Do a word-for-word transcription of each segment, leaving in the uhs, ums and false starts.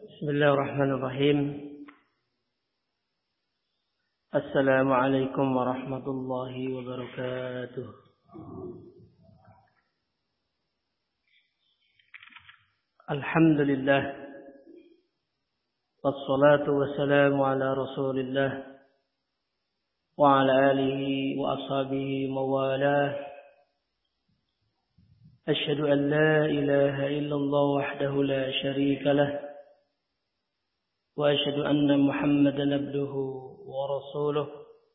Bismillahirrahmanirrahim. Assalamualaikum warahmatullahi wabarakatuh. Alhamdulillah. Wassalatu wassalamu ala Rasulillah wa ala alihi wa ashabihi mawalah. Asyhadu an la ilaha illallah wahdahu la syarika lah. وأشهد أن محمدا عبده ورسوله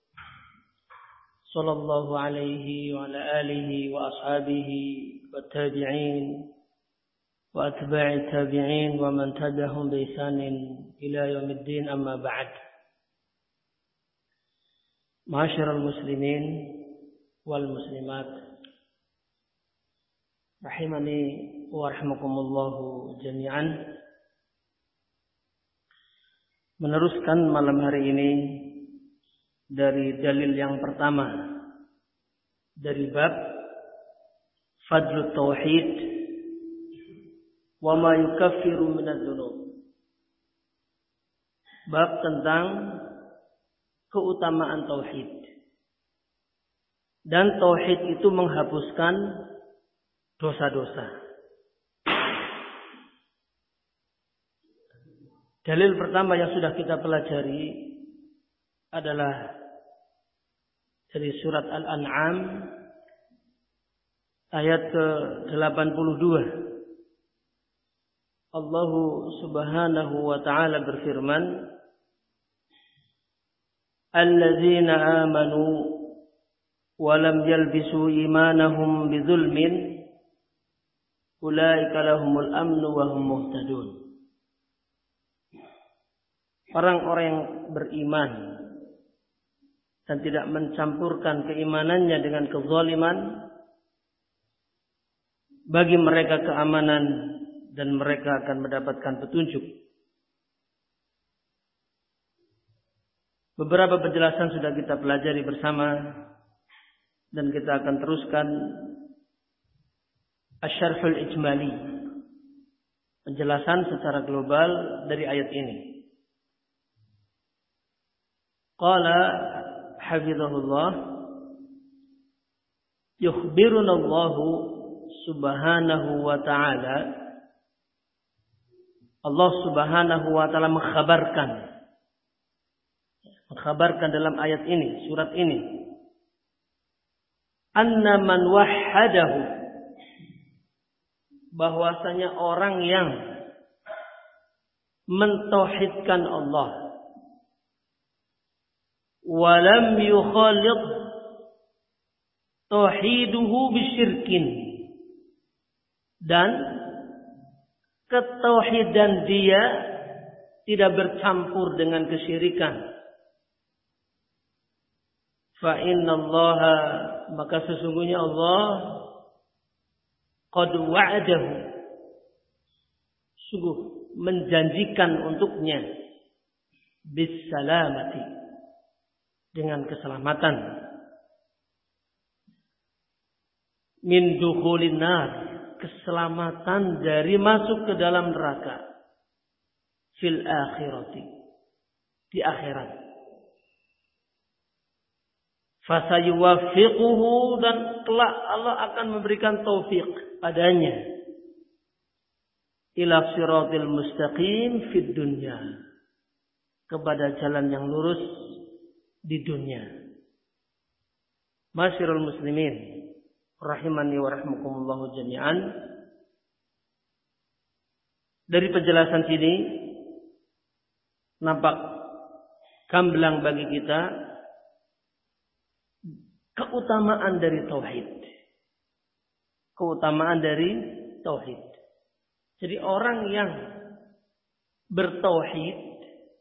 صلى الله عليه وعلى آله وأصحابه والتابعين وأتباع التابعين ومن تبعهم بإحسان إلى يوم الدين أما بعد. معاشر المسلمين والمسلمات رحمني ورحمكم الله جميعا. Meneruskan malam hari ini dari dalil yang pertama dari bab Fadlut Tauhid wa ma yukaffiru minadz dzunub. Bab tentang keutamaan tauhid. Dan tauhid itu menghapuskan dosa-dosa. Dalil pertama yang sudah kita pelajari adalah dari surat Al-An'am ayat ke delapan puluh dua. Allah Subhanahu wa taala berfirman, "Alladzina amanu wa lam yalbisu imanahum bidzulmin ulaika lahumul amnu wa hum muhtadun." Orang-orang yang beriman dan tidak mencampurkan keimanannya dengan kezaliman, bagi mereka keamanan dan mereka akan mendapatkan petunjuk. Beberapa penjelasan sudah kita pelajari bersama dan kita akan teruskan Asy-Syarhul Ijmali, penjelasan secara global dari ayat ini. Qala hafizahullah, yukhbiruna Allah Subhanahu wa ta'ala, Allah Subhanahu wa ta'ala mengkhabarkan mengkhabarkan dalam ayat ini, surat ini, anna man wahhadahu, bahwasanya orang yang mentauhidkan Allah, walam yukhalid tauhiduhu bisyirkin, dan ketauhidan dia tidak bercampur dengan kesyirikan, fa innallaha, maka sesungguhnya Allah qad wa'adahu, sungguh menjanjikan untuknya bisalamati, dengan keselamatan, min dukhulin nar, keselamatan dari masuk ke dalam neraka, fil akhirati, di akhirat, fasayuwaffiquhu, dan kelak Allah akan memberikan taufik padanya, ila siratil mustaqim fid dunya, kepada jalan yang lurus di dunia. Masyarul muslimin rahimani wa rahmakumullahu jami'an. Dari penjelasan sini nampak gamblang bagi kita keutamaan dari tauhid. Keutamaan dari tauhid. Jadi orang yang bertauhid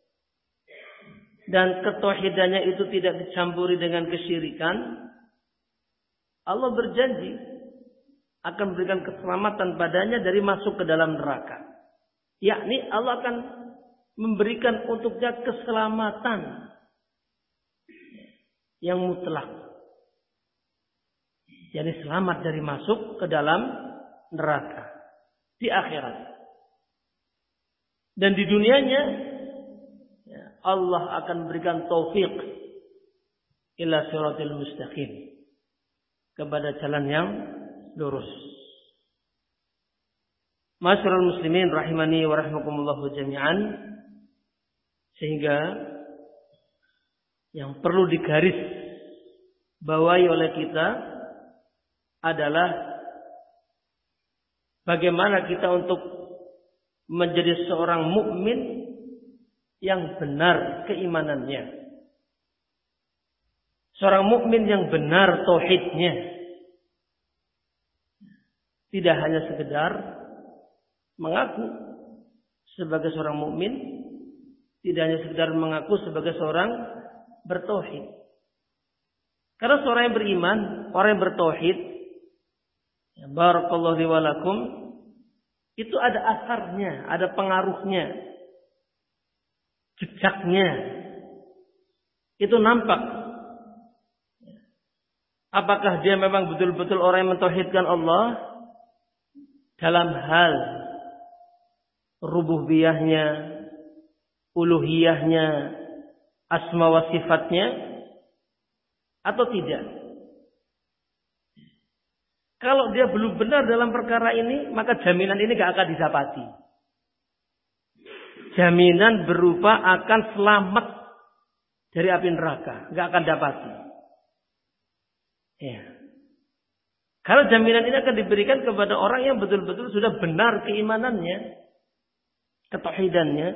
dan ketauhidannya itu tidak dicampuri dengan kesyirikan, Allah berjanji akan memberikan keselamatan padanya dari masuk ke dalam neraka. Yakni Allah akan memberikan untuknya keselamatan yang mutlak. Yakni selamat dari masuk ke dalam neraka di akhirat. Dan di dunianya Allah akan berikan taufik ila siratil mustaqim, kepada jalan yang lurus. Ma'asyiral muslimin rahimani wa rahimakumullah jami'an. Sehingga yang perlu digaris bawahi oleh kita adalah bagaimana kita untuk menjadi seorang mukmin yang benar keimanannya. Seorang mukmin yang benar tauhidnya. Tidak hanya sekedar mengaku sebagai seorang mukmin, tidak hanya sekedar mengaku sebagai seorang bertauhid. Karena seorang yang beriman, orang yang bertauhid, ya, barakallahu li wa lakum, itu ada asarnya, ada pengaruhnya, jejaknya. Itu nampak. Apakah dia memang betul-betul orang yang mentauhidkan Allah dalam hal rububiyahnya, uluhiyahnya, asma wa sifatnya, atau tidak? Kalau dia belum benar dalam perkara ini, maka jaminan ini gak akan didapati. Jaminan berupa akan selamat dari api neraka, gak akan dapati. Ya. Kalau jaminan ini akan diberikan kepada orang yang betul-betul sudah benar keimanannya, ketauhidannya.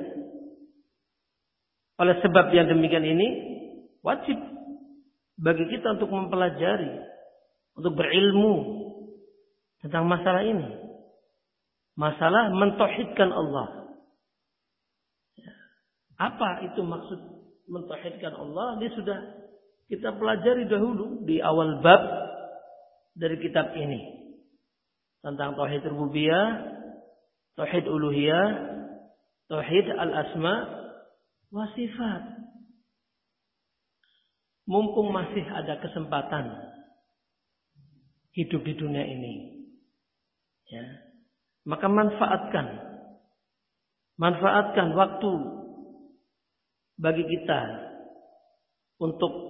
Oleh sebab yang demikian ini, wajib bagi kita untuk mempelajari, untuk berilmu tentang masalah ini. Masalah mentauhidkan Allah. Apa itu maksud mentauhidkan Allah? Ini sudah kita pelajari dahulu di awal bab dari kitab ini. Tentang tauhid rububiyah, tauhid uluhiyah, tauhid al-asma wa sifat. Mumpung masih ada kesempatan hidup di dunia ini, ya, maka manfaatkan, manfaatkan waktu bagi kita untuk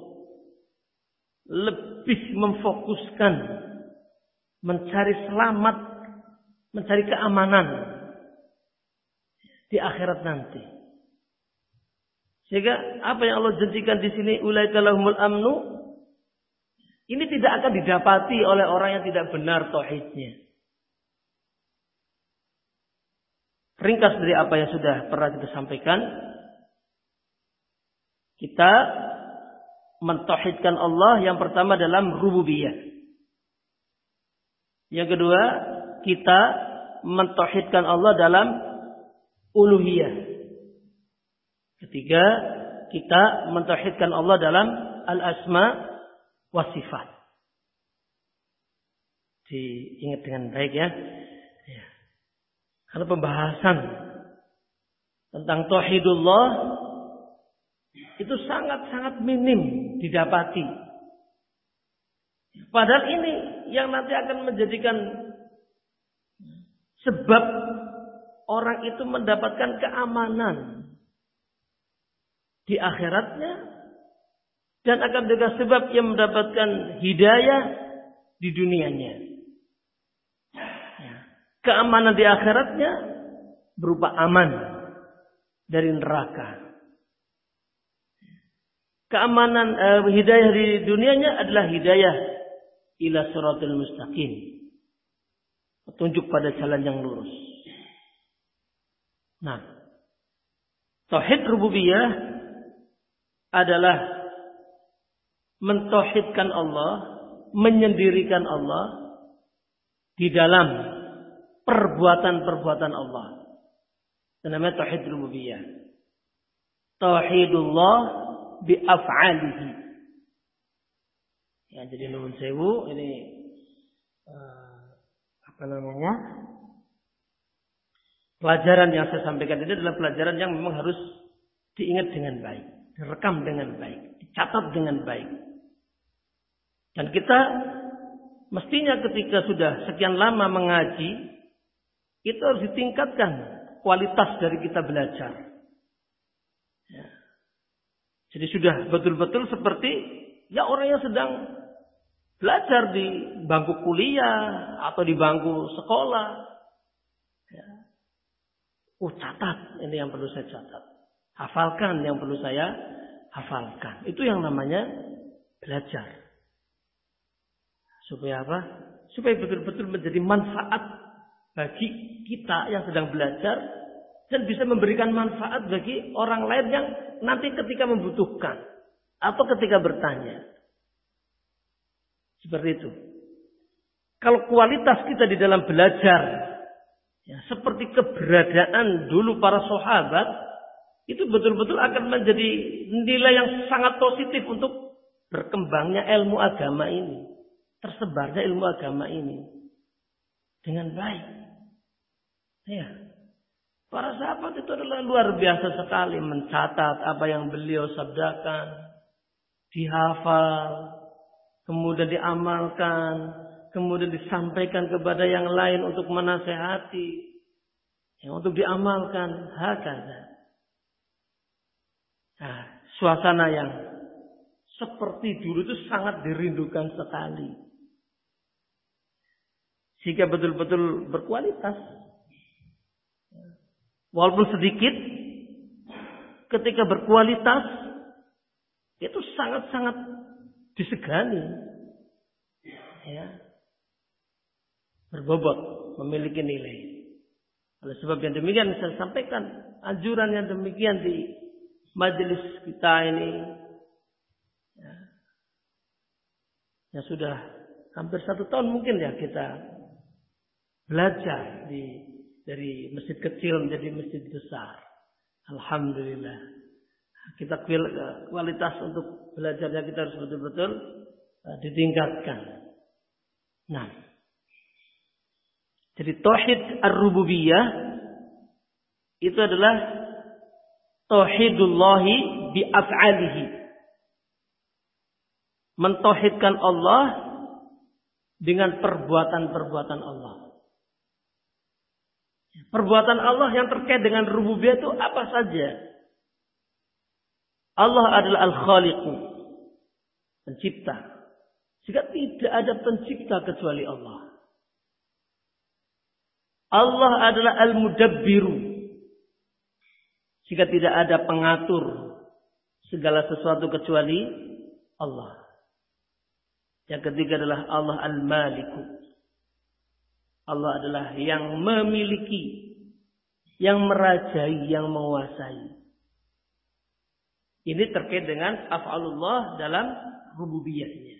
lebih memfokuskan mencari selamat, mencari keamanan di akhirat nanti. Sehingga apa yang Allah janjikan di sini, ulaika lahumul amnu, ini tidak akan didapati oleh orang yang tidak benar tauhidnya. Ringkas dari apa yang sudah pernah kita sampaikan, kita mentauhidkan Allah yang pertama dalam rububiyah. Yang kedua, kita mentauhidkan Allah dalam uluhiyah. Ketiga, kita mentauhidkan Allah dalam al-asma wa sifat. Diingat dengan baik ya. Ya. Karena pembahasan tentang tauhidullah itu sangat-sangat minim didapati. Padahal ini yang nanti akan menjadikan sebab orang itu mendapatkan keamanan di akhiratnya, dan akan menjadi sebab yang mendapatkan hidayah di dunianya. Keamanan di akhiratnya berupa aman dari neraka. Keamanan eh, hidayah di dunianya adalah hidayah ila siratal mustaqim, petunjuk pada jalan yang lurus. Nah, tauhid rububiyah adalah mentauhidkan Allah, menyendirikan Allah di dalam perbuatan-perbuatan Allah. Itu namanya tauhid rububiyah. Tauhidullah bi af'alihi. Ya, jadi nuwun sewu, ini uh, apa namanya? Pelajaran yang saya sampaikan ini adalah pelajaran yang memang harus diingat dengan baik, direkam dengan baik, dicatat dengan baik. Dan kita mestinya ketika sudah sekian lama mengaji, itu harus ditingkatkan kualitas dari kita belajar. Ya. Jadi sudah betul-betul seperti ya orang yang sedang belajar di bangku kuliah atau di bangku sekolah. Ya. Oh, catat, ini yang perlu saya catat. Hafalkan yang perlu saya hafalkan. Itu yang namanya belajar. Supaya apa? Supaya betul-betul menjadi manfaat bagi kita yang sedang belajar dan bisa memberikan manfaat bagi orang lain yang nanti ketika membutuhkan atau ketika bertanya. Seperti itu. Kalau kualitas kita di dalam belajar, ya, seperti keberadaan dulu para sahabat, itu betul-betul akan menjadi nilai yang sangat positif untuk berkembangnya ilmu agama ini. Tersebarnya ilmu agama ini. Dengan baik. Ya. Para sahabat itu adalah luar biasa sekali mencatat apa yang beliau sabdakan. Dihafal. Kemudian diamalkan. Kemudian disampaikan kepada yang lain untuk menasehati. Yang untuk diamalkan. Hakada. Nah, suasana yang seperti dulu itu sangat dirindukan sekali. Sehingga betul-betul berkualitas. Walaupun sedikit, ketika berkualitas, itu sangat-sangat disegani. Ya. Berbobot, memiliki nilai. Oleh sebab yang demikian saya sampaikan, anjuran yang demikian di majelis kita ini, ya, ya sudah hampir satu tahun mungkin ya kita belajar di dari masjid kecil menjadi masjid besar. Alhamdulillah. Kita kualitas untuk belajarnya kita harus betul-betul ditingkatkan. Nah, jadi tauhid ar-rububiyah itu adalah tauhidullahi bi af'alihi. Mentauhidkan Allah dengan perbuatan-perbuatan Allah. Perbuatan Allah yang terkait dengan rububiyah itu apa saja? Allah adalah Al-Khaliqu, pencipta. Jika tidak ada pencipta kecuali Allah. Allah adalah Al-Mudabbiru. Jika tidak ada pengatur segala sesuatu kecuali Allah. Yang ketiga adalah Allah Al-Maliku. Allah adalah yang memiliki, yang merajai, yang menguasai. Ini terkait dengan af'alullah dalam rububiyahnya.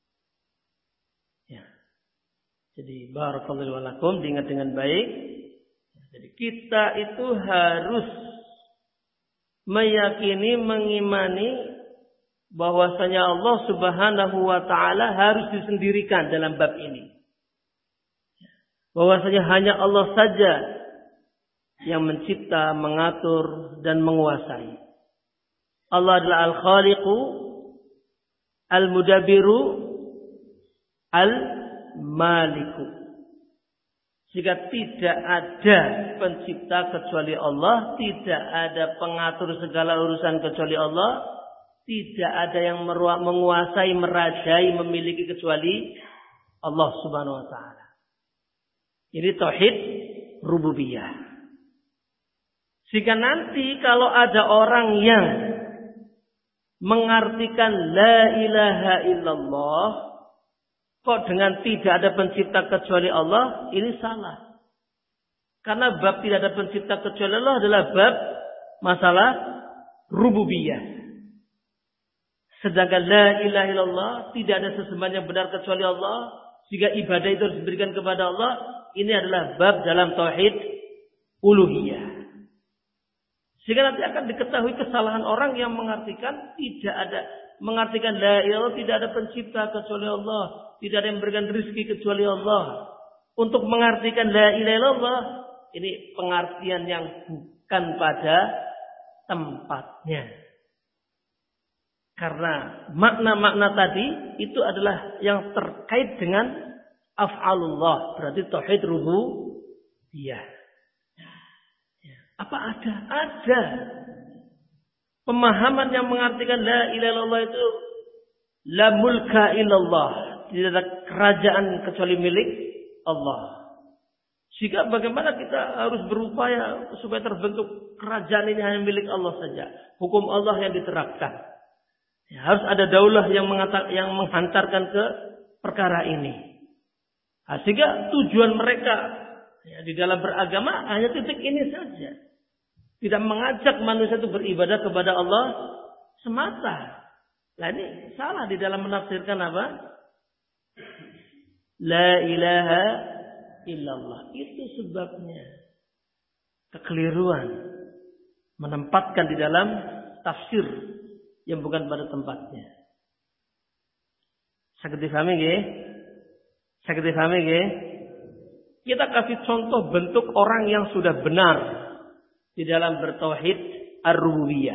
Ya. Jadi barakallahu lakum, diingat dengan baik. Jadi kita itu harus meyakini, mengimani bahwasanya Allah Subhanahu wa taala harus disendirikan dalam bab ini. Bahwasanya hanya Allah saja yang mencipta, mengatur dan menguasai. Allah adalah Al-Khaliqu, Al-Mudabbiru, Al-Maliku. Jika tidak ada pencipta kecuali Allah, tidak ada pengatur segala urusan kecuali Allah, tidak ada yang menguasai, merajai, memiliki kecuali Allah Subhanahu wa taala. Ini tauhid rububiyah. Jika nanti kalau ada orang yang mengartikan la ilaha illallah kok dengan tidak ada pencipta kecuali Allah, ini salah. Karena bab tidak ada pencipta kecuali Allah adalah bab masalah rububiyah. Sedangkan la ilaha illallah, tidak ada sesembahan yang benar kecuali Allah, jika ibadah itu harus diberikan kepada Allah, ini adalah bab dalam tauhid uluhiyah. Sehingga nanti akan diketahui kesalahan orang yang mengartikan tidak ada, mengartikan la ilaha illallah, tidak ada pencipta kecuali Allah, tidak ada yang memberikan rezeki kecuali Allah. Untuk mengartikan la ilaha illallah, ini pengertian yang bukan pada tempatnya. Karena makna-makna tadi itu adalah yang terkait dengan af'alullah, berarti tauhid rububiyah. Ya. Apa ada? Ada. Pemahaman yang mengartikan la ilaha illallah itu la mulka illallah. Tidak ada kerajaan kecuali milik Allah. Jika bagaimana kita harus berupaya supaya terbentuk kerajaan ini hanya milik Allah saja. Hukum Allah yang diterapkan. Ya, harus ada daulah yang, mengatak, yang menghantarkan ke perkara ini. Nah, sehingga tujuan mereka ya, di dalam beragama hanya titik ini saja. Tidak mengajak manusia itu beribadah kepada Allah semata. Nah ini salah di dalam menafsirkan apa? La ilaha illallah. Itu sebabnya. Kekeliruan. Menempatkan di dalam tafsir yang bukan pada tempatnya. Sakit difahami nggih? Sakit difahami nggih? Kita kasih contoh bentuk orang yang sudah benar di dalam bertauhid ar-rububiyah.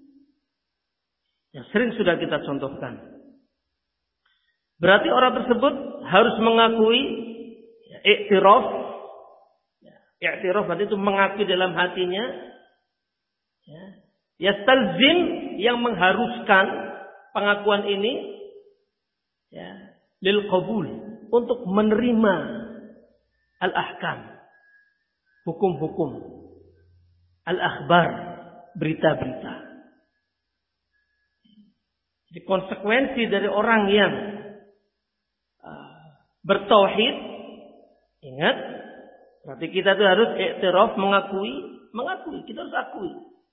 Yang sering sudah kita contohkan. Berarti orang tersebut harus mengakui ya, i'tiraf. Ya, i'tiraf berarti itu mengakui dalam hatinya. Ya, yastalzim yang mengharuskan pengakuan ini ya, lil qabul untuk menerima al-ahkam. Hukum-hukum. Al-akhbar, berita-berita. Jadi konsekuensi dari orang yang uh, bertauhid, ingat, berarti kita itu harus i'tiraf, mengakui, mengakui, kita harus akui.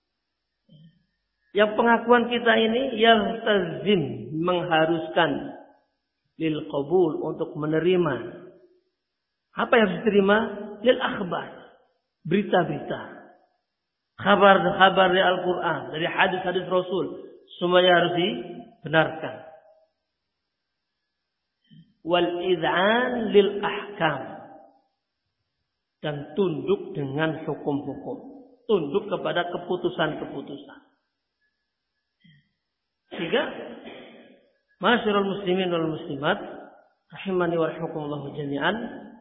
Yang pengakuan kita ini yang tazim mengharuskan lil qabul untuk menerima. Apa yang harus diterima? Lil akhbar, berita-berita. Kabar-kabar dari Al-Quran, dari hadis-hadis Rasul, semuanya harus dibenarkan. Wal id'an lil ahkam, dan tunduk dengan hukum-hukum, tunduk kepada keputusan-keputusan. Sehingga, masyarul muslimin wal muslimat, rahimani wa rahimakumullah jami'an,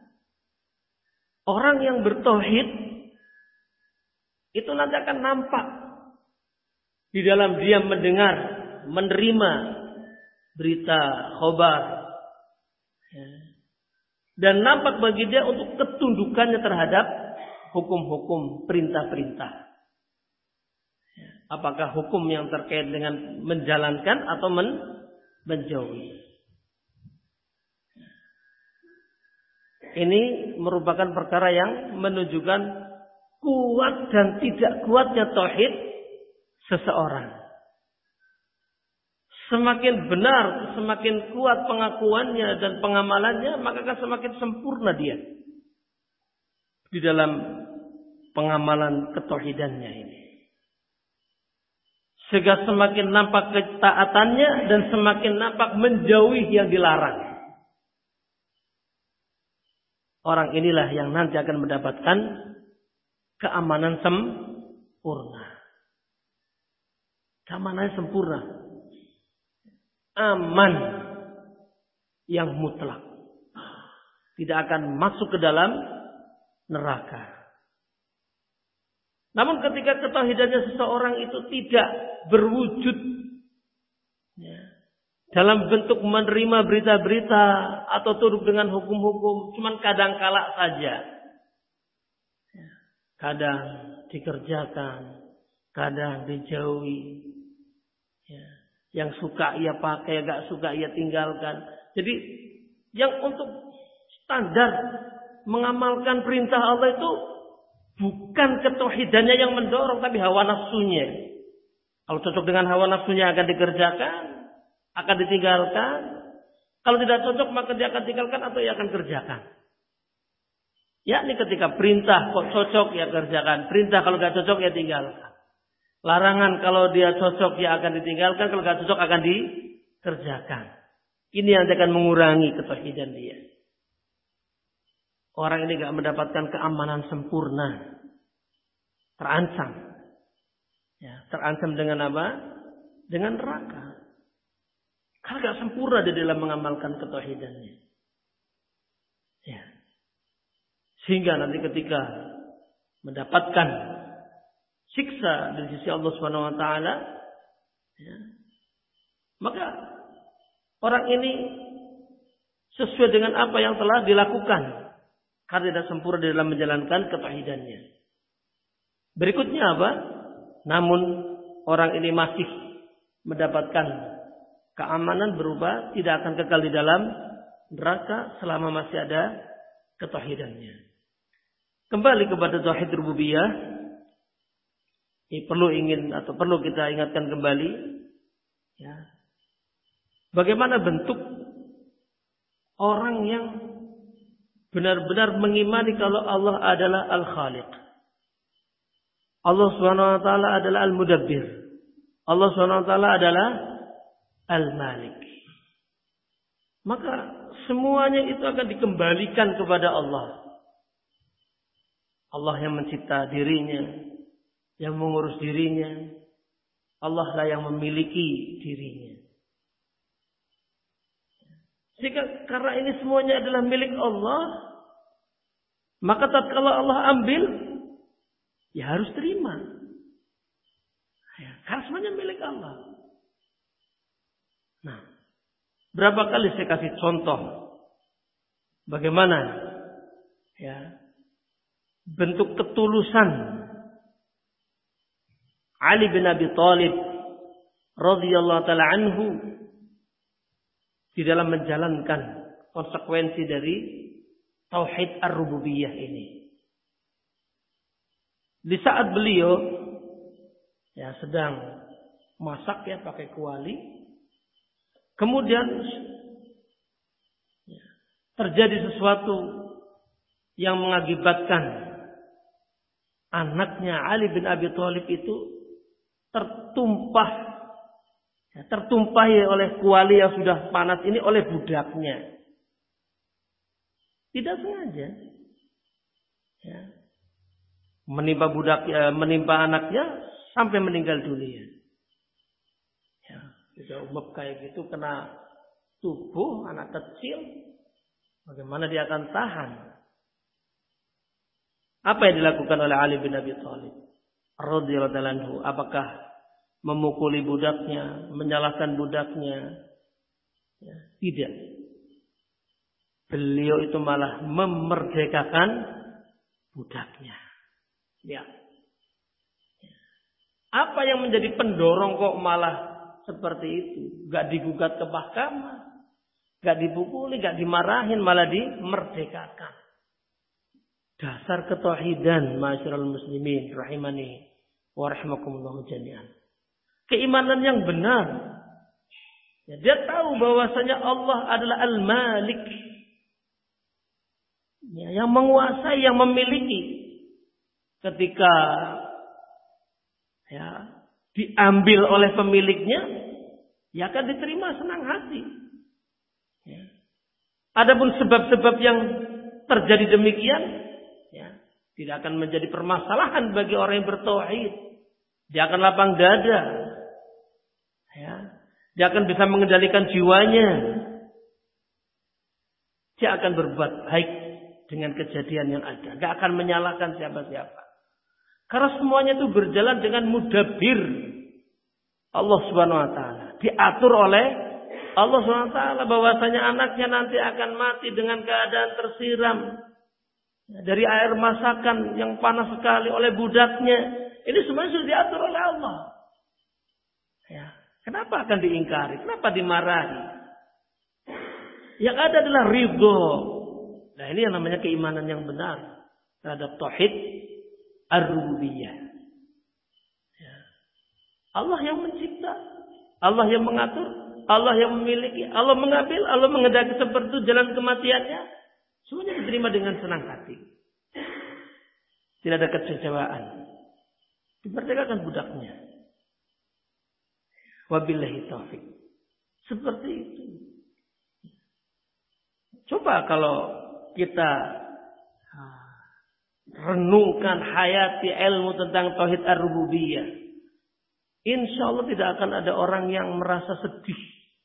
orang yang bertauhid itu nanti akan nampak di dalam dia mendengar, menerima berita khobar, ya. Dan nampak bagi dia untuk ketundukannya terhadap hukum-hukum perintah-perintah. Ya. Apakah hukum yang terkait dengan menjalankan atau men menjauhi. Ini merupakan perkara yang menunjukkan kuat dan tidak kuatnya tauhid seseorang. Semakin benar, semakin kuat pengakuannya dan pengamalannya, maka akan semakin sempurna dia di dalam pengamalan ketauhidannya ini. Sehingga semakin nampak ketaatannya dan semakin nampak menjauhi yang dilarang. Orang inilah yang nanti akan mendapatkan keamanan sempurna. Keamanan sempurna. Aman yang mutlak. Tidak akan masuk ke dalam neraka. Namun ketika ketauhidannya seseorang itu tidak berwujud ya, dalam bentuk menerima berita-berita atau tunduk dengan hukum-hukum, cuman kadang kala saja. Kadang dikerjakan, kadang dijauhi. Ya. Yang suka ia pakai, gak suka ia tinggalkan. Jadi yang untuk standar mengamalkan perintah Allah itu bukan ketauhidannya yang mendorong, tapi hawa nafsunya. Kalau cocok dengan hawa nafsunya akan dikerjakan, akan ditinggalkan. Kalau tidak cocok maka dia akan tinggalkan atau ia akan kerjakan. Ya, ini ketika perintah kok cocok ya kerjakan, perintah kalau gak cocok ya tinggalkan. Larangan kalau dia cocok ya akan ditinggalkan, kalau gak cocok akan dikerjakan. Ini yang akan mengurangi ketauhidan dia. Orang ini gak mendapatkan keamanan sempurna, terancam. Ya, terancam dengan apa? Dengan neraka. Karena gak sempurna di dalam mengamalkan ketauhidannya. Ya. Sehingga nanti ketika mendapatkan siksa dari sisi Allah Subhanahu wa taala, ya, maka orang ini sesuai dengan apa yang telah dilakukan karena tidak sempurna dalam menjalankan ketauhidannya. Berikutnya apa? Namun orang ini masih mendapatkan keamanan berupa tidak akan kekal di dalam neraka selama masih ada ketauhidannya. Kembali kepada tauhid rububiyah, ini perlu ingin atau perlu kita ingatkan kembali, ya, bagaimana bentuk orang yang benar-benar mengimani kalau Allah adalah Al-Khaliq. Allah Subhanahu wa taala adalah Al-Mudabbir. Allah Subhanahu wa taala adalah Al-Malik. Maka semuanya itu akan dikembalikan kepada Allah. Allah yang mencipta dirinya, yang mengurus dirinya. Allah lah yang memiliki dirinya. Jika karena ini semuanya adalah milik Allah, maka tatkala Allah ambil, ya harus terima. Ya, karena semuanya milik Allah. Nah, berapa kali saya kasih contoh bagaimana, ya, bentuk ketulusan Ali bin Abi Thalib radhiyallahu taala anhu di dalam menjalankan konsekuensi dari tauhid ar-rububiyah ini. Di saat beliau ya sedang masak ya pakai kuali, kemudian ya, terjadi sesuatu yang mengakibatkan anaknya Ali bin Abi Thalib itu tertumpah, ya, tertumpahi oleh kuali yang sudah panas ini oleh budaknya. Tidak sengaja, ya, menimpa budak, ya, menimpa anaknya sampai meninggal dunia. Ya, tidak umum kayak gitu kena tubuh anak kecil, bagaimana dia akan tahan? Apa yang dilakukan oleh Ali bin Abi Thalib radhiyallahu anhu? Apakah memukuli budaknya, menyalahkan budaknya? Ya, tidak. Beliau itu malah memerdekakan budaknya. Ya. Apa yang menjadi pendorong kok malah seperti itu? Gak digugat ke mahkamah, gak dipukuli, gak dimarahin, malah dimerdekakan. Dasar ketauhidan, ma'asyiral muslimin rahimani wa rahimakumullah jami'an. Keimanan yang benar. Ya, dia tahu bahwasanya Allah adalah Al-Malik. Ya, yang menguasai, yang memiliki. Ketika ya diambil oleh pemiliknya, ya akan diterima senang hati. Ya. Adapun sebab-sebab yang terjadi demikian, ya, tidak akan menjadi permasalahan bagi orang yang bertauhid. Dia akan lapang dada. Ya. Dia akan bisa mengendalikan jiwanya. Dia akan berbuat baik dengan kejadian yang ada. Tidak akan menyalahkan siapa-siapa. Karena semuanya itu berjalan dengan mudabbir Allah Subhanahu wa taala. Diatur oleh Allah Subhanahu wa taala bahwasanya anaknya nanti akan mati dengan keadaan tersiram dari air masakan yang panas sekali oleh budaknya. Ini semuanya sudah diatur oleh Allah. Ya, kenapa akan diingkari? Kenapa dimarahi? Yang ada adalah ridho. Nah, ini yang namanya keimanan yang benar terhadap tauhid ar-rububiyah. Ya. Allah yang mencipta, Allah yang mengatur, Allah yang memiliki, Allah mengambil, Allah mengendaki seperti itu jalan kematiannya. Semuanya diterima dengan senang hati. Tidak ada kecewaan. Diperdekakan budaknya. Wabillahi taufik. Seperti itu. Coba kalau kita renungkan, hayati ilmu tentang tauhid ar-rububiyah, insya Allah tidak akan ada orang yang merasa sedih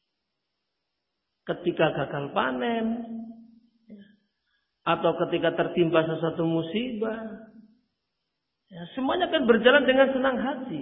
ketika gagal panen atau ketika tertimpa sesuatu musibah. Ya, semuanya akan berjalan dengan senang hati.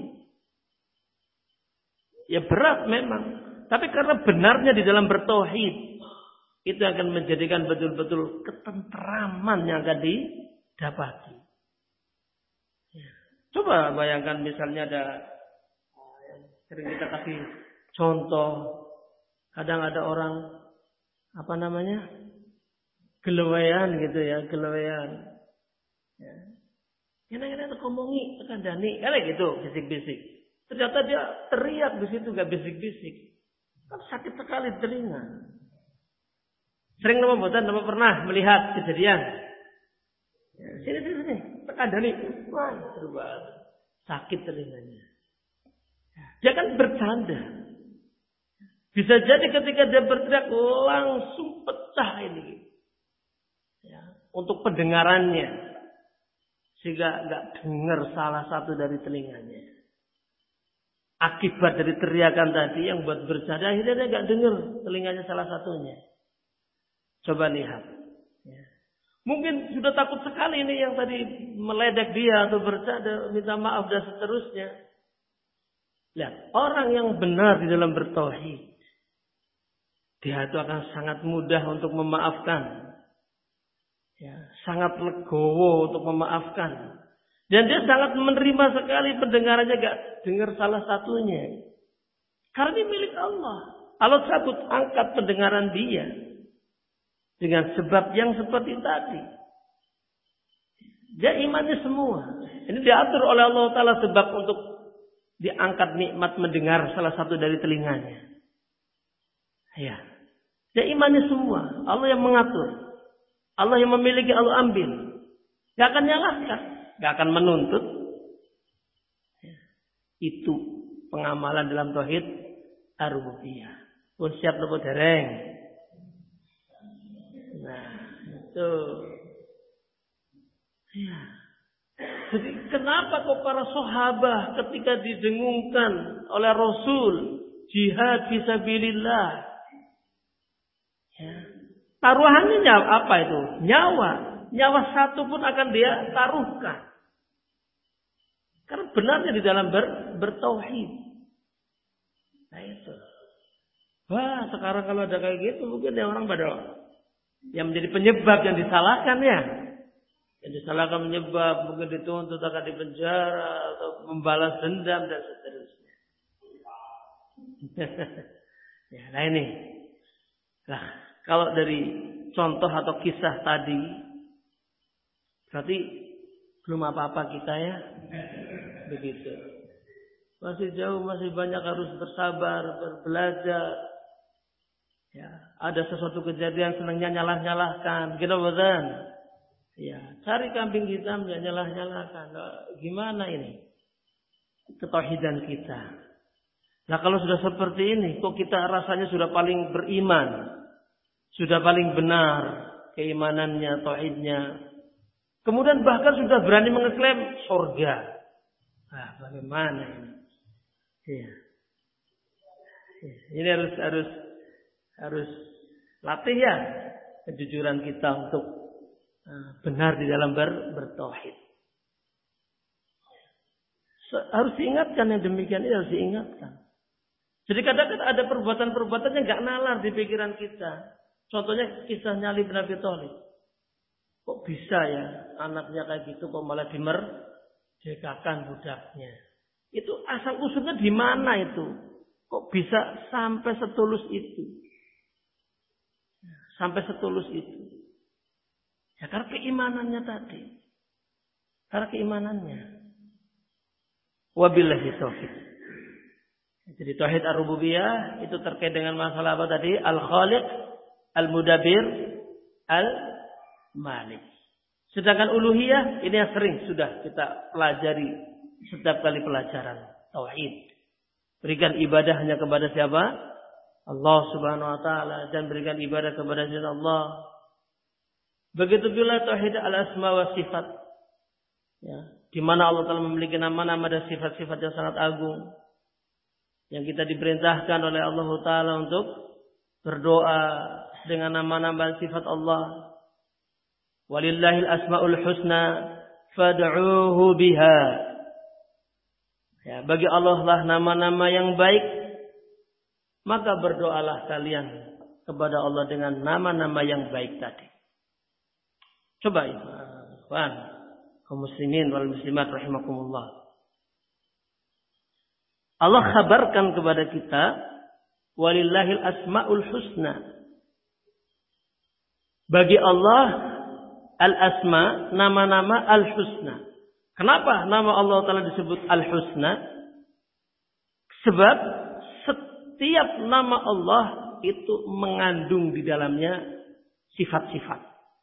Ya berat memang. Tapi karena benarnya di dalam bertauhid, itu akan menjadikan betul-betul ketentraman yang akan didapati. Ya. Coba bayangkan misalnya ada yang sering kita kasih contoh. Kadang ada orang apa namanya gelewean gitu ya, gelewean. Ya. Kena-kena itu komongi, tekan dani, kayak gitu, bisik-bisik. Ternyata dia teriak di situ, gak bisik-bisik. Kan sakit sekali telinga. Sering nama buatan, nama pernah melihat kejadian. Ya, sini, sini, sini, tekan dani. Wah, terus sakit telinganya. Dia kan bercanda. Bisa jadi ketika dia berteriak langsung pecah ini. Ya, untuk pendengarannya. Sehingga nggak dengar salah satu dari telinganya. Akibat dari teriakan tadi yang buat bercanda, akhirnya dia nggak dengar telinganya salah satunya. Coba lihat. Ya. Mungkin sudah takut sekali ini yang tadi meledek dia atau bercanda, minta maaf dan seterusnya. Lihat, orang yang benar di dalam bertauhid, dia itu akan sangat mudah untuk memaafkan. Ya, sangat legowo untuk memaafkan. Dan dia sangat menerima sekali pendengarannya, gak dengar salah satunya. Karena ini milik Allah. Allah cabut angkat pendengaran dia. Dengan sebab yang seperti tadi. Dia imannya semua. Ini diatur oleh Allah Ta'ala sebab untuk diangkat nikmat mendengar salah satu dari telinganya. Ya. Dia imannya semua. Allah yang mengatur. Allah yang memiliki, Allah ambil. Gak akan nyalahkan. Gak akan menuntut. Itu pengamalan dalam tauhid ar-rububiyah. Pun siap lepo dereng. Nah, itu. Ya. Jadi kenapa kok para sahabat ketika didengungkan oleh Rasul jihad fisabilillah, ya, taruhannya apa itu? Nyawa. Nyawa satu pun akan dia taruhkan. Karena benarnya di dalam ber, bertauhid. Nah itu. Wah, sekarang kalau ada kayak gitu mungkin ya orang pada yang menjadi penyebab yang disalahkan ya. Yang disalahkan menyebab, mungkin dituntut akan dipenjara atau membalas dendam dan seterusnya. Ya, nah ini. Nah, kalau dari contoh atau kisah tadi, berarti belum apa-apa kita ya. Begitu. Masih jauh, masih banyak harus bersabar, belajar. Ya, ada sesuatu kejadian senangnya nyalah-nyalahkan, gitu betul. Ya, cari kambing hitam ya nyalah-nyalahkan. Nah, gimana ini? Ketauhidan kita. Nah, kalau sudah seperti ini, kok kita rasanya sudah paling beriman, sudah paling benar keimanannya, tauhidnya. Kemudian bahkan sudah berani mengeklaim surga. Nah, bagaimana ini? Ya. Ini harus harus harus latih ya kejujuran kita untuk benar di dalam ber, bertauhid. Harus diingatkan yang demikian ini harus diingatkan. Jadi kadang-kadang ada perbuatan-perbuatan yang gak nalar di pikiran kita. Contohnya kisah Ali bin Abi Thalib. Kok bisa ya anaknya kayak gitu kok malah dimerdekakan budaknya. Itu asal usulnya di mana itu? Kok bisa sampai setulus itu? Sampai setulus itu. Ya karena keimanannya tadi. Karena keimanannya. Wabillahi taufiq. Jadi tauhid ar-rububiyah itu terkait dengan masalah apa tadi? Al-Khaliq, Al-Mudabbir, Al-Malik. Sedangkan uluhiyah ini yang sering sudah kita pelajari setiap kali pelajaran tauhid. Berikan ibadah hanya kepada siapa? Allah Subhanahu wa taala, dan berikan ibadah kepada selain Allah. Begitu pula tauhid al-asma wa sifat. Ya, di mana Allah Taala memiliki nama-nama dan sifat-sifat yang sangat agung. Yang kita diperintahkan oleh Allah Taala untuk berdoa dengan nama-nama dan sifat Allah. Walillahil asmaul husna fad'uuhu biha. Ya, bagi Allah lah nama-nama yang baik, maka berdoalah kalian kepada Allah dengan nama-nama yang baik tadi. Coba ikhwan, kaum muslimin wal muslimat rahimakumullah. Allah khabarkan kepada kita, walillahil asmaul husna. Bagi Allah al-asma, nama-nama al-husna. Kenapa nama Allah Ta'ala disebut al-husna? Sebab setiap nama Allah itu mengandung di dalamnya sifat-sifat.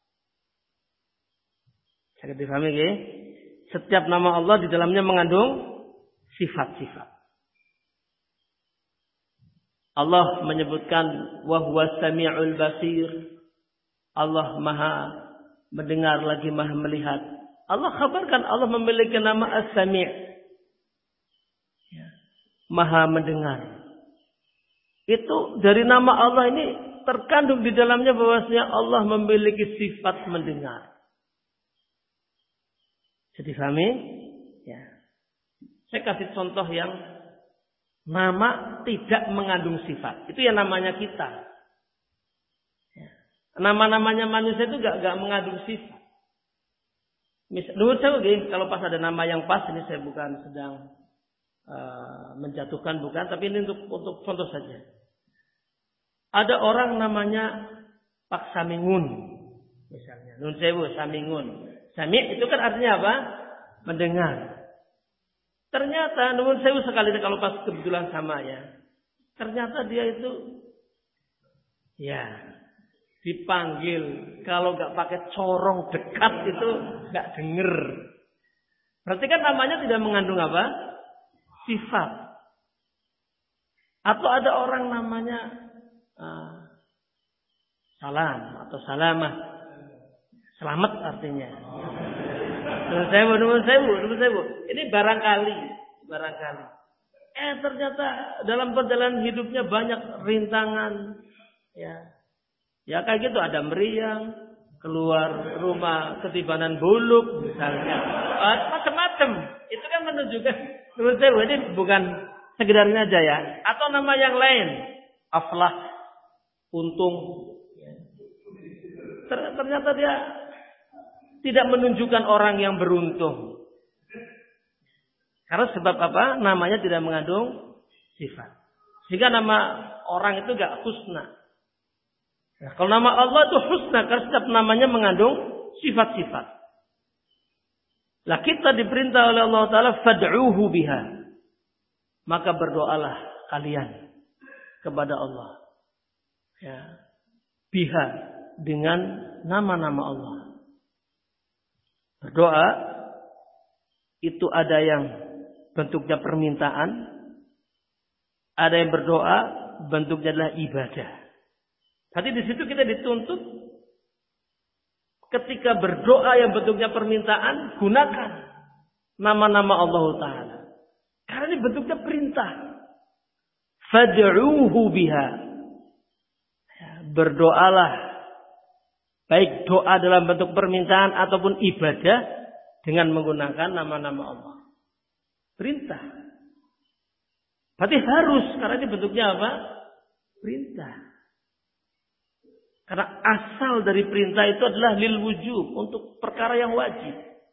Saya difahami ya? Setiap nama Allah di dalamnya mengandung sifat-sifat. Allah menyebutkan wa huwas sami'ul basir. Allah Maha mendengar lagi Maha melihat. Allah kabarkan Allah memiliki nama As-Sami'. Ya. Maha mendengar. Itu dari nama Allah ini terkandung di dalamnya bahwasanya Allah memiliki sifat mendengar. Jadi pahami? Ya. Saya kasih contoh yang nama tidak mengandung sifat. Itu yang namanya kita. Ya. Nama-namanya manusia itu gak, gak mengandung sifat. Misal, menurut saya okay, kalau pas ada nama yang pas, ini saya bukan sedang uh, menjatuhkan, bukan, tapi ini untuk, untuk contoh saja. Ada orang namanya Pak Samingun, misalnya. Nun sewu Samingun. Sami itu kan artinya apa? Mendengar. Ternyata nun sewu sekali kalau pas kebetulan sama ya. Ternyata dia itu, ya, dipanggil kalau nggak pakai corong dekat itu nggak denger. Berarti kan namanya tidak mengandung apa? Sifat. Atau ada orang namanya uh, salam atau salamah. Selamat artinya. Nuwun sewu, nuwun sewu, nuwun sewu. Ini barangkali, barangkali. Eh ternyata dalam perjalanan hidupnya banyak rintangan, ya. Ya kayak gitu, ada meriang, keluar rumah ketibanan buluk misalnya. Macam-macam. Itu kan menunjukkan, menurut saya ini bukan sekedarnya aja ya. Atau nama yang lain. Aflah, untung. Ternyata dia tidak menunjukkan orang yang beruntung. Karena sebab apa? Namanya tidak mengandung sifat. Sehingga nama orang itu gak husna. Nah, kalau nama Allah itu husna, karena setiap namanya mengandung sifat-sifat. Lah kita diperintah oleh Allah Ta'ala fad'uuhu biha. Maka berdoalah kalian kepada Allah. Ya. Biha, dengan nama-nama Allah. Berdoa itu ada yang bentuknya permintaan, ada yang berdoa bentuknya adalah ibadah. Tadi di situ kita dituntut ketika berdoa yang bentuknya permintaan, gunakan nama-nama Allah Ta'ala. Karena ini bentuknya perintah. Fad'uuhu biha. Berdoalah. Baik doa dalam bentuk permintaan ataupun ibadah dengan menggunakan nama-nama Allah. Perintah. Berarti harus, karena ini bentuknya apa? Perintah. Karena asal dari perintah itu adalah lil wujub, untuk perkara yang wajib.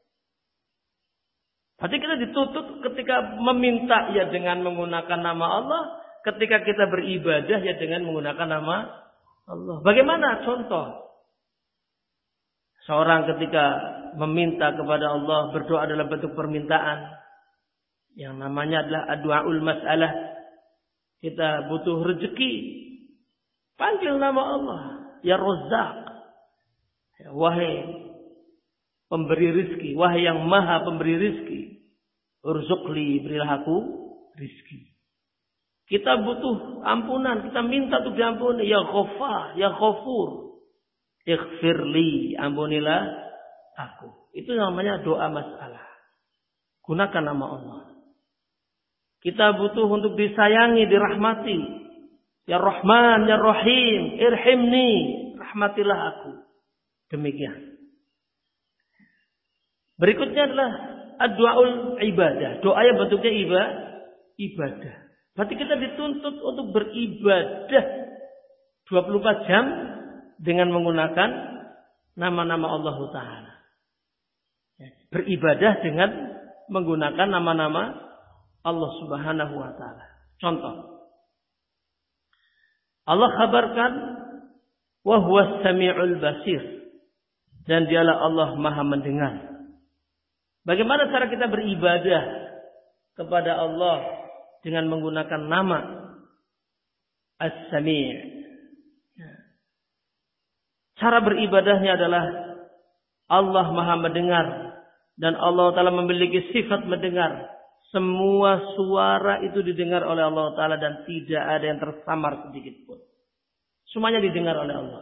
Berarti kita dituntut ketika meminta ya dengan menggunakan nama Allah, ketika kita beribadah ya dengan menggunakan nama Allah. Bagaimana contoh? Seorang ketika meminta kepada Allah, berdoa dalam bentuk permintaan, yang namanya adalah addu'aul mas'alah. Kita butuh rezeki, panggil nama Allah. Ya Razzaq, ya, wahai pemberi rizki, wahai yang maha pemberi rizki, urzuqli, berilah aku rizki. Kita butuh ampunan, kita minta untuk diampuni. Ya Ghaffar, ya Ghafur, ighfirli, ampunilah aku. Itu namanya doa masalah. Gunakan nama Allah. Kita butuh untuk disayangi, dirahmati. Ya Rahman, ya Rahim, irhimni, rahmatilah aku. Demikian. Berikutnya adalah ad-du'aul ibadah. Doa yang bentuknya ibadah. Berarti kita dituntut untuk beribadah dua puluh empat jam dengan menggunakan nama-nama Allah Ta'ala. Beribadah dengan menggunakan nama-nama Allah Subhanahu wa Ta'ala. Contoh, Allah kabarkan wa huwas sami'ul basir, dan dialah Allah Maha mendengar. Bagaimana cara kita beribadah kepada Allah dengan menggunakan nama As-Sami'? Cara beribadahnya adalah Allah Maha mendengar, dan Allah Ta'ala memiliki sifat mendengar. Semua suara itu didengar oleh Allah Ta'ala dan tidak ada yang tersamar sedikit pun. Semuanya didengar oleh Allah.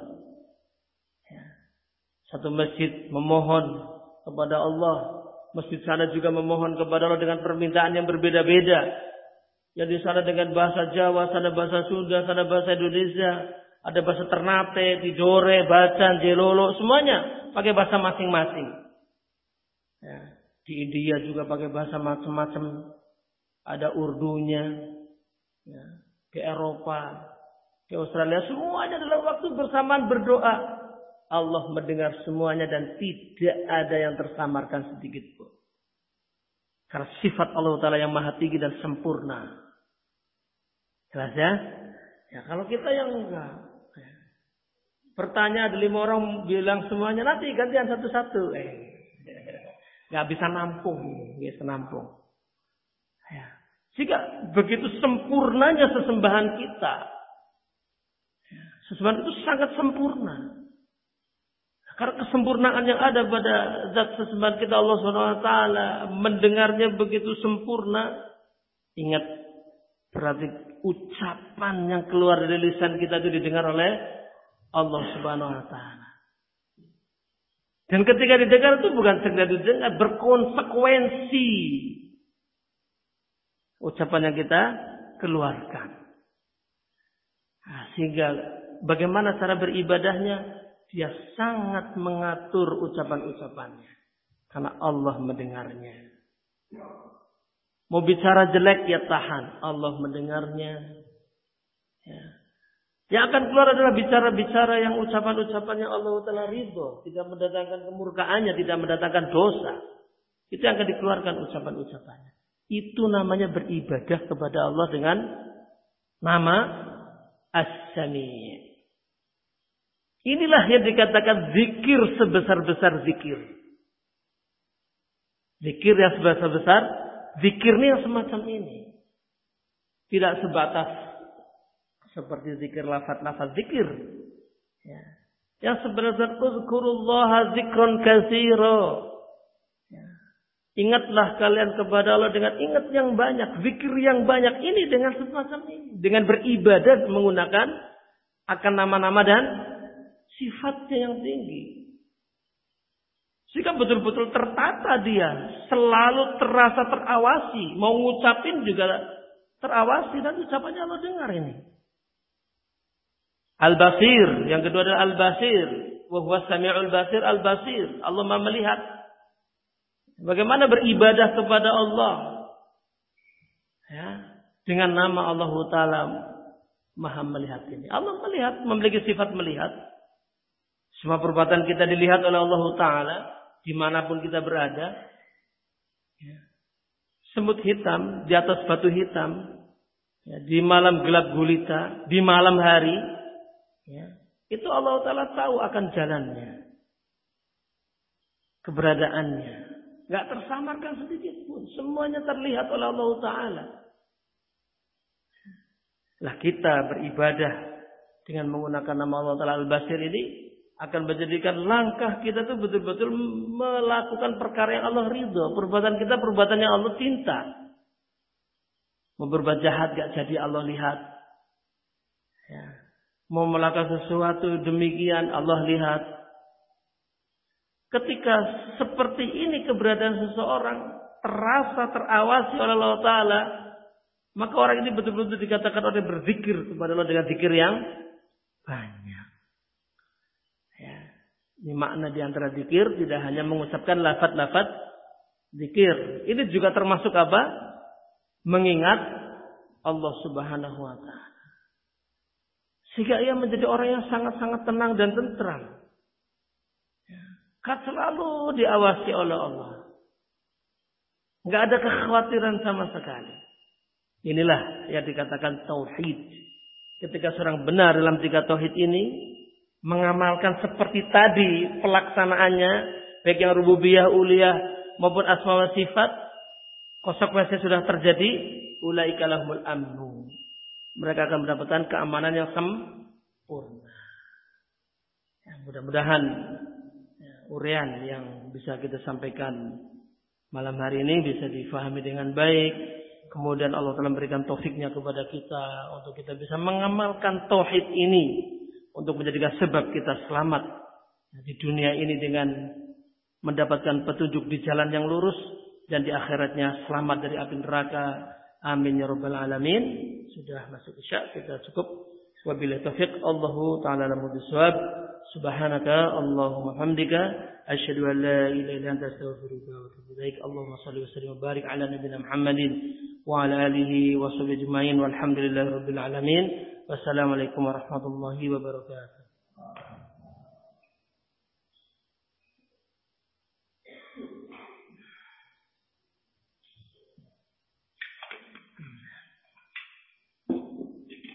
Satu masjid memohon kepada Allah, masjid sana juga memohon kepada Allah dengan permintaan yang berbeda-beda. Yang di sana dengan bahasa Jawa, sana bahasa Sunda, sana bahasa Indonesia, ada bahasa Ternate, Tidore, Bacan, Jelolo, semuanya pakai bahasa masing-masing. Ya. Di India juga pakai bahasa macam-macam, ada Urdunya. Ya. Di Eropa, di Australia, semuanya adalah waktu bersamaan berdoa. Allah mendengar semuanya dan tidak ada yang tersamarkan sedikit pun. Karena sifat Allah Ta'ala yang maha tinggi dan sempurna. Jelas ya? Ya, kalau kita yang enggak. Ya. Bertanya ada lima orang bilang semuanya, nanti gantian satu-satu. Eh, enggak bisa nampung. Enggak bisa nampung. Ya. Jika begitu sempurnanya sesembahan kita. Ya, sesembahan itu sangat sempurna. Karena kesempurnaan yang ada pada zat sesembahan kita Allah subhanahu wa taala, mendengarnya begitu sempurna. Ingat, berarti ucapan yang keluar dari lisan kita itu didengar oleh Allah subhanahu wa taala. Dan ketika didengar itu bukan sekedar didengar, berkonsekuensi ucapan yang kita keluarkan. Nah, sehingga bagaimana cara beribadahnya? Dia sangat mengatur ucapan-ucapannya. Karena Allah mendengarnya. Mau bicara jelek, ya tahan. Allah mendengarnya. Ya. Yang akan keluar adalah bicara-bicara yang ucapan-ucapannya Allah Ta'ala ridho. Tidak mendatangkan kemurkaannya, tidak mendatangkan dosa. Itu yang akan dikeluarkan ucapan-ucapannya. Itu namanya beribadah kepada Allah dengan nama As-Sami'. Inilah yang dikatakan zikir sebesar-besar zikir. Zikir yang sebesar-besar, zikirnya yang semacam ini. Tidak sebatas seperti zikir lafaz-lafaz zikir. Ya. Yang sebenarnya uzkurullaha zikron katsira. Ya. Ingatlah kalian kepada Allah dengan ingat yang banyak, zikir yang banyak. Ini dengan semacam ini. Dengan beribadah menggunakan akan nama-nama dan sifatnya yang tinggi. Sehingga betul-betul tertata dia. Selalu terasa terawasi. Mau ngucapin juga terawasi. Dan ucapannya Allah dengar ini. Al-Basir. Yang kedua adalah Al-Basir. Wa huwa sami'ul basir. Al-Basir. Allah Maha melihat. Bagaimana beribadah kepada Allah. Ya. Dengan nama Allah Ta'ala Maha melihat ini. Allah melihat. Memiliki sifat melihat. Semua perbuatan kita dilihat oleh Allah Ta'ala. Dimanapun kita berada. Ya. Semut hitam. Di atas batu hitam. Ya. Di malam gelap gulita. Di malam hari. Ya. Itu Allah Ta'ala tahu akan jalannya. Keberadaannya. Gak tersamarkan sedikit pun. Semuanya terlihat oleh Allah Ta'ala. Lah kita beribadah. Dengan menggunakan nama Allah Ta'ala Al-Basir ini. Akan menjadikan langkah kita itu betul-betul melakukan perkara yang Allah ridho. Perbuatan kita perbuatan yang Allah cinta. Mau berbuat jahat gak jadi Allah lihat. Ya. Mau melakukan sesuatu demikian Allah lihat. Ketika seperti ini keberadaan seseorang terasa terawasi oleh Allah Ta'ala. Maka orang ini betul-betul dikatakan orang berzikir kepada Allah dengan zikir yang banyak. Ini makna di antara zikir tidak hanya mengucapkan lafaz-lafaz zikir. Ini juga termasuk apa? Mengingat Allah Subhanahu wa taala. Sehingga ia menjadi orang yang sangat-sangat tenang dan tentram. Kan selalu diawasi oleh Allah. Enggak ada kekhawatiran sama sekali. Inilah yang dikatakan tauhid. Ketika seorang benar dalam tiga tauhid ini, mengamalkan seperti tadi pelaksanaannya, baik yang rububiyah, uluhiyah maupun asma wa sifat, konsekuensi sudah terjadi, ulaika lahumul amnu. Mereka akan mendapatkan keamanan yang sempurna. Ya, mudah-mudahan ya, urian yang bisa kita sampaikan malam hari ini bisa difahami dengan baik. Kemudian Allah telah memberikan taufiknya kepada kita untuk kita bisa mengamalkan tauhid ini untuk menjadikan sebab kita selamat di dunia ini dengan mendapatkan petunjuk di jalan yang lurus dan di akhiratnya selamat dari api neraka. Amin ya rabbal alamin. Sudah masuk isya, kita cukup. Wabillahi taufiq. Allahu ta'ala a'lamu bissawab. Subhanaka Allahumma hamdika asyhadu an la ilaha illa anta astaghfiruka wa atubu ilaik. Allahumma shalli wa sallim wa barik ala nabiyyina Muhammadin wa ala alihi wa sahbihi ajma'in walhamdulillahi rabbil alamin. Wassalamualaikum warahmatullahi wabarakatuh.